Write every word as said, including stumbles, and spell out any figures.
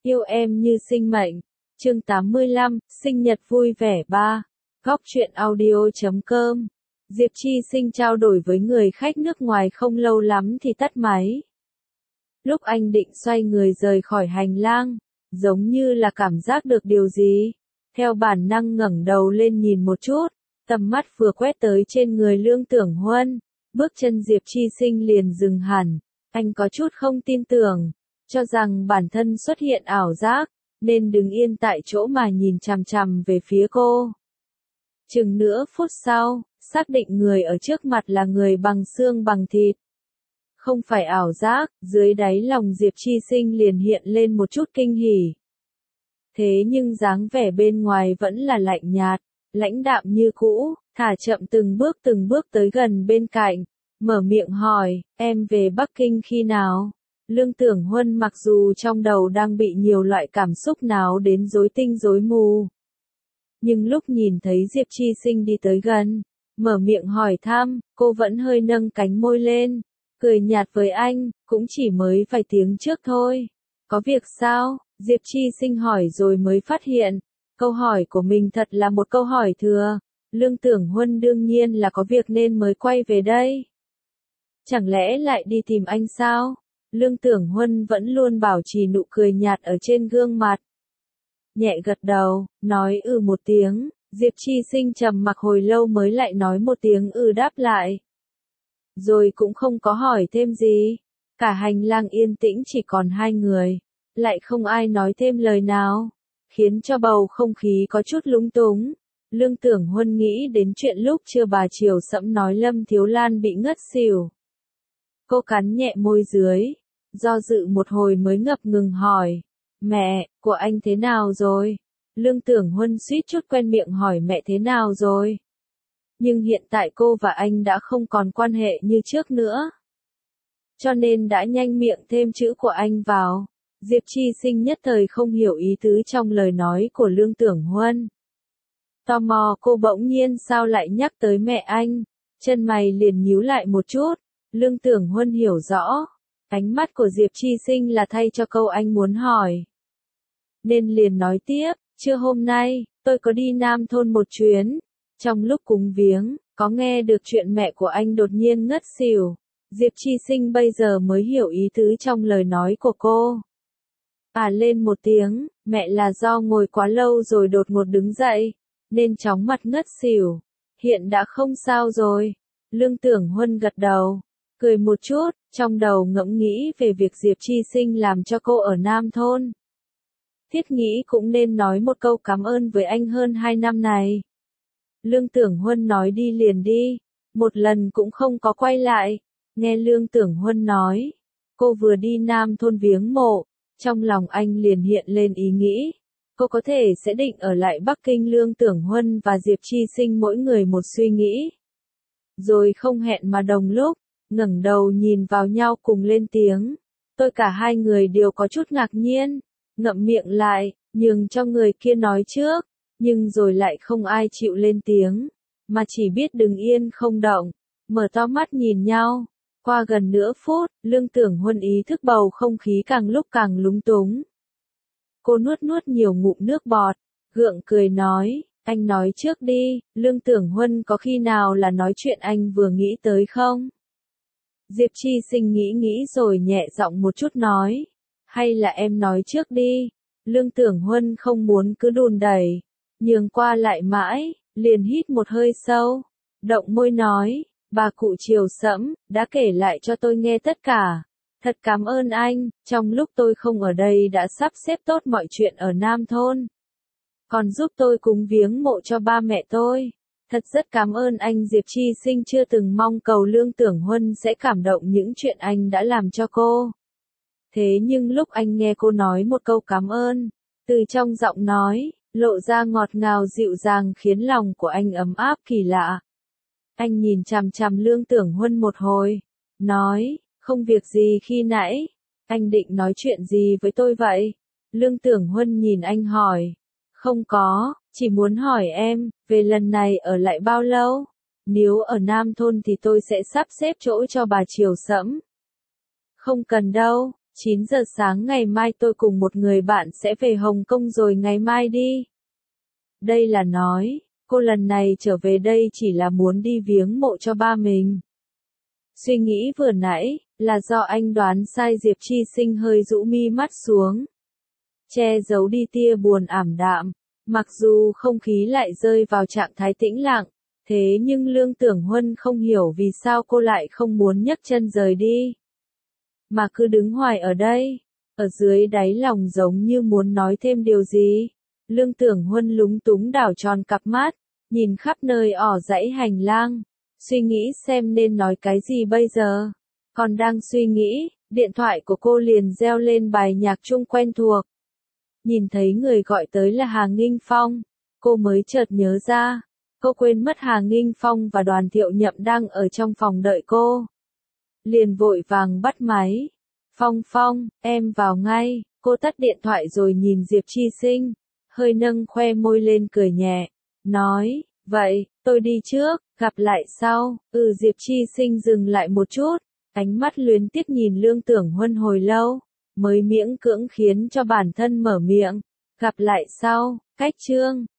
Yêu em như sinh mệnh. Chương tám mươi lăm, sinh nhật vui vẻ ba. Góc truyện audio chấm com. Diệp Chi Sinh trao đổi với người khách nước ngoài không lâu lắm thì tắt máy. Lúc anh định xoay người rời khỏi hành lang, giống như là cảm giác được điều gì. Theo bản năng ngẩng đầu lên nhìn một chút, tầm mắt vừa quét tới trên người Lương Tưởng Huân, bước chân Diệp Chi Sinh liền dừng hẳn. Anh có chút không tin tưởng, cho rằng bản thân xuất hiện ảo giác, nên đứng yên tại chỗ mà nhìn chằm chằm về phía cô. Chừng nửa phút sau, xác định người ở trước mặt là người bằng xương bằng thịt. Không phải ảo giác, dưới đáy lòng Diệp Chi Sinh liền hiện lên một chút kinh hỉ. Thế nhưng dáng vẻ bên ngoài vẫn là lạnh nhạt, lãnh đạm như cũ, thả chậm từng bước từng bước tới gần bên cạnh, mở miệng hỏi, em về Bắc Kinh khi nào? Lương Tưởng Huân mặc dù trong đầu đang bị nhiều loại cảm xúc náo đến rối tinh rối mù. Nhưng lúc nhìn thấy Diệp Chi Sinh đi tới gần, mở miệng hỏi thăm, cô vẫn hơi nâng cánh môi lên, cười nhạt với anh, cũng chỉ mới vài tiếng trước thôi. Có việc sao? Diệp Chi Sinh hỏi rồi mới phát hiện, câu hỏi của mình thật là một câu hỏi thừa. Lương Tưởng Huân đương nhiên là có việc nên mới quay về đây. Chẳng lẽ lại đi tìm anh sao? Lương Tưởng Huân vẫn luôn bảo trì nụ cười nhạt ở trên gương mặt. Nhẹ gật đầu, nói ừ một tiếng, Diệp Chi Sinh trầm mặc hồi lâu mới lại nói một tiếng ừ đáp lại. Rồi cũng không có hỏi thêm gì. Cả hành lang yên tĩnh chỉ còn hai người, lại không ai nói thêm lời nào, khiến cho bầu không khí có chút lúng túng. Lương Tưởng Huân nghĩ đến chuyện lúc trưa bà Triều Sẫm nói Lâm Thiếu Lan bị ngất xỉu. Cô cắn nhẹ môi dưới, do dự một hồi mới ngập ngừng hỏi, mẹ, của anh thế nào rồi? Lương Tưởng Huân suýt chút quen miệng hỏi mẹ thế nào rồi? Nhưng hiện tại cô và anh đã không còn quan hệ như trước nữa. Cho nên đã nhanh miệng thêm chữ của anh vào. Diệp Chi Sinh nhất thời không hiểu ý tứ trong lời nói của Lương Tưởng Huân. Tò mò cô bỗng nhiên sao lại nhắc tới mẹ anh, chân mày liền nhíu lại một chút. Lương Tưởng Huân hiểu rõ, ánh mắt của Diệp Chi Sinh là thay cho câu anh muốn hỏi. Nên liền nói tiếp, trưa hôm nay, tôi có đi Nam Thôn một chuyến. Trong lúc cúng viếng, có nghe được chuyện mẹ của anh đột nhiên ngất xỉu. Diệp Chi Sinh bây giờ mới hiểu ý tứ trong lời nói của cô. À lên một tiếng, mẹ là do ngồi quá lâu rồi đột ngột đứng dậy, nên chóng mặt ngất xỉu. Hiện đã không sao rồi. Lương Tưởng Huân gật đầu, cười một chút, trong đầu ngẫm nghĩ về việc Diệp Chi Sinh làm cho cô ở Nam Thôn. Thiết nghĩ cũng nên nói một câu cảm ơn với anh hơn hai năm này. Lương Tưởng Huân nói đi liền đi, một lần cũng không có quay lại. Nghe Lương Tưởng Huân nói, cô vừa đi Nam Thôn viếng mộ, trong lòng anh liền hiện lên ý nghĩ, cô có thể sẽ định ở lại Bắc Kinh. Lương Tưởng Huân và Diệp Chi Sinh mỗi người một suy nghĩ. Rồi không hẹn mà đồng lúc, ngẩng đầu nhìn vào nhau cùng lên tiếng. Tôi cả hai người đều có chút ngạc nhiên, ngậm miệng lại, nhường cho người kia nói trước, nhưng rồi lại không ai chịu lên tiếng, mà chỉ biết đứng yên không động, mở to mắt nhìn nhau. Qua gần nửa phút, Lương Tưởng Huân ý thức bầu không khí càng lúc càng lúng túng. Cô nuốt nuốt nhiều ngụm nước bọt, gượng cười nói, anh nói trước đi. Lương Tưởng Huân có khi nào là nói chuyện anh vừa nghĩ tới không? Diệp Chi Sinh nghĩ nghĩ rồi nhẹ giọng một chút nói, hay là em nói trước đi. Lương Tưởng Huân không muốn cứ đùn đẩy, nhường qua lại mãi, liền hít một hơi sâu, động môi nói, bà cụ Triều Sẫm đã kể lại cho tôi nghe tất cả. Thật cảm ơn anh, trong lúc tôi không ở đây đã sắp xếp tốt mọi chuyện ở Nam Thôn. Còn giúp tôi cúng viếng mộ cho ba mẹ tôi. Thật rất cảm ơn anh. Diệp Chi Sinh chưa từng mong cầu Lương Tưởng Huân sẽ cảm động những chuyện anh đã làm cho cô. Thế nhưng lúc anh nghe cô nói một câu cảm ơn, từ trong giọng nói, lộ ra ngọt ngào dịu dàng khiến lòng của anh ấm áp kỳ lạ. Anh nhìn chằm chằm Lương Tưởng Huân một hồi, nói, không việc gì khi nãy, anh định nói chuyện gì với tôi vậy? Lương Tưởng Huân nhìn anh hỏi, không có, chỉ muốn hỏi em, về lần này ở lại bao lâu? Nếu ở Nam Thôn thì tôi sẽ sắp xếp chỗ cho bà Triều Sẫm. Không cần đâu, chín giờ sáng ngày mai tôi cùng một người bạn sẽ về Hồng Kông rồi ngày mai đi. Đây là nói, cô lần này trở về đây chỉ là muốn đi viếng mộ cho ba mình. Suy nghĩ vừa nãy, là do anh đoán sai. Diệp Chi Sinh hơi rũ mi mắt xuống, che giấu đi tia buồn ảm đạm. Mặc dù không khí lại rơi vào trạng thái tĩnh lặng, thế nhưng Lương Tưởng Huân không hiểu vì sao cô lại không muốn nhấc chân rời đi, mà cứ đứng hoài ở đây. Ở dưới đáy lòng giống như muốn nói thêm điều gì. Lương Tưởng Huân lúng túng đảo tròn cặp mắt, nhìn khắp nơi ỏ dãy hành lang, suy nghĩ xem nên nói cái gì bây giờ. Còn đang suy nghĩ, điện thoại của cô liền reo lên bài nhạc trung quen thuộc. Nhìn thấy người gọi tới là Hà Nghinh Phong, cô mới chợt nhớ ra, cô quên mất Hà Nghinh Phong và Đoàn Thiệu Nhậm đang ở trong phòng đợi cô. Liền vội vàng bắt máy. Phong Phong, em vào ngay. Cô tắt điện thoại rồi nhìn Diệp Chi Sinh, hơi nâng khoe môi lên cười nhẹ, nói, vậy, tôi đi trước, gặp lại sau. Ừ. Diệp Chi Sinh dừng lại một chút, ánh mắt luyến tiếc nhìn Lương Tưởng Huân hồi lâu, mới miễn cưỡng khiến cho bản thân mở miệng, gặp lại sau. Cách chương